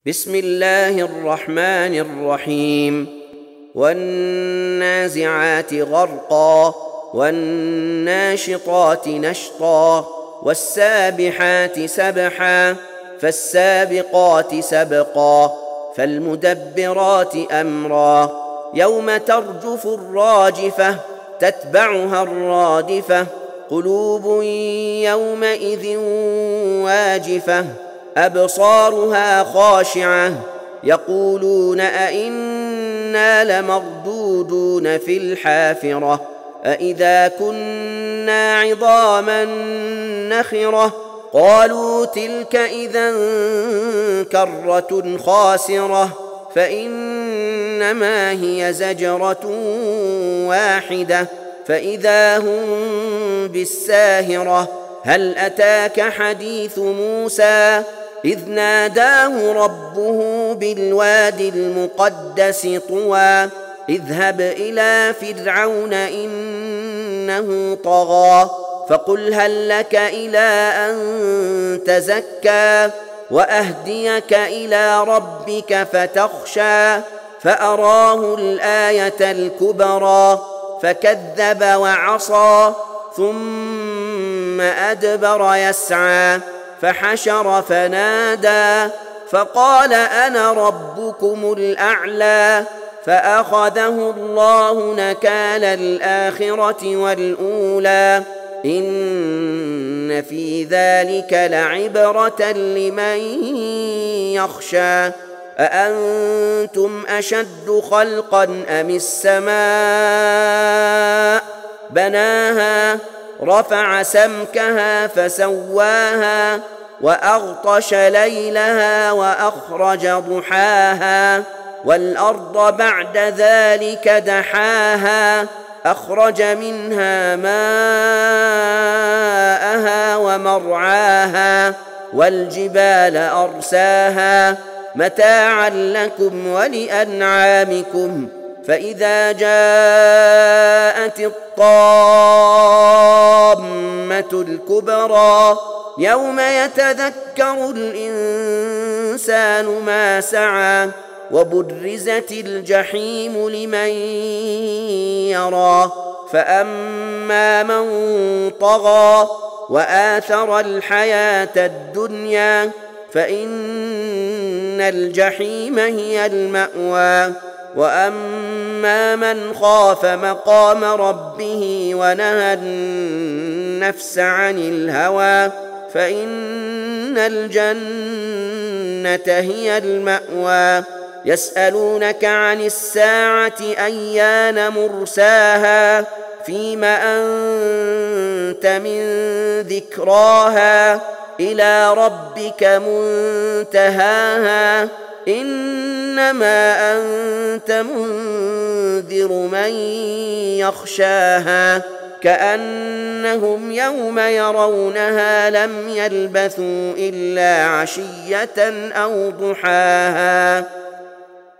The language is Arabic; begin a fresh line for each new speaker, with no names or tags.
بسم الله الرحمن الرحيم والنازعات غرقا والناشطات نشطا والسابحات سبحا فالسابقات سبقا فالمدبرات أمرا يوم ترجف الراجفة تتبعها الرادفة قلوب يومئذ واجفة أبصارها خاشعة يقولون أئنا لمردودون في الحافرة أئذا كنا عظاما نخرة قالوا تلك إذا كرة خاسرة فإنما هي زجرة واحدة فإذا هم بالساهرة هل أتاك حديث موسى إذ ناداه ربه بالوادي المقدس طوى اذهب إلى فرعون إنه طغى فقل هل لك إلى أن تزكى وأهديك إلى ربك فتخشى فأراه الآية الكبرى فكذب وعصى ثم أدبر يسعى فحشر فنادى فقال أنا ربكم الأعلى فأخذه الله نكال الآخرة والأولى إن في ذلك لعبرة لمن يخشى أأنتم أشد خلقا أم السماء بناها رفع سمكها فسواها وأغطش ليلها وأخرج ضحاها والأرض بعد ذلك دحاها أخرج منها ماءها ومرعاها والجبال أرساها متاعا لكم ولأنعامكم فإذا جاءت الطامة الكبرى يوم يتذكر الإنسان ما سعى وبرزت الجحيم لمن يرى فأما من طغى وآثر الحياة الدنيا فإن الجحيم هي المأوى وأما من خاف مقام ربه ونهى النفس عن الهوى فإن الجنة هي المأوى يسألونك عن الساعة أيان مرساها فيم أنت من ذكراها إلى ربك منتهاها إنما أنت منذر من يخشاها كأنهم يوم يرونها لم يلبثوا إلا عشية أو ضحاها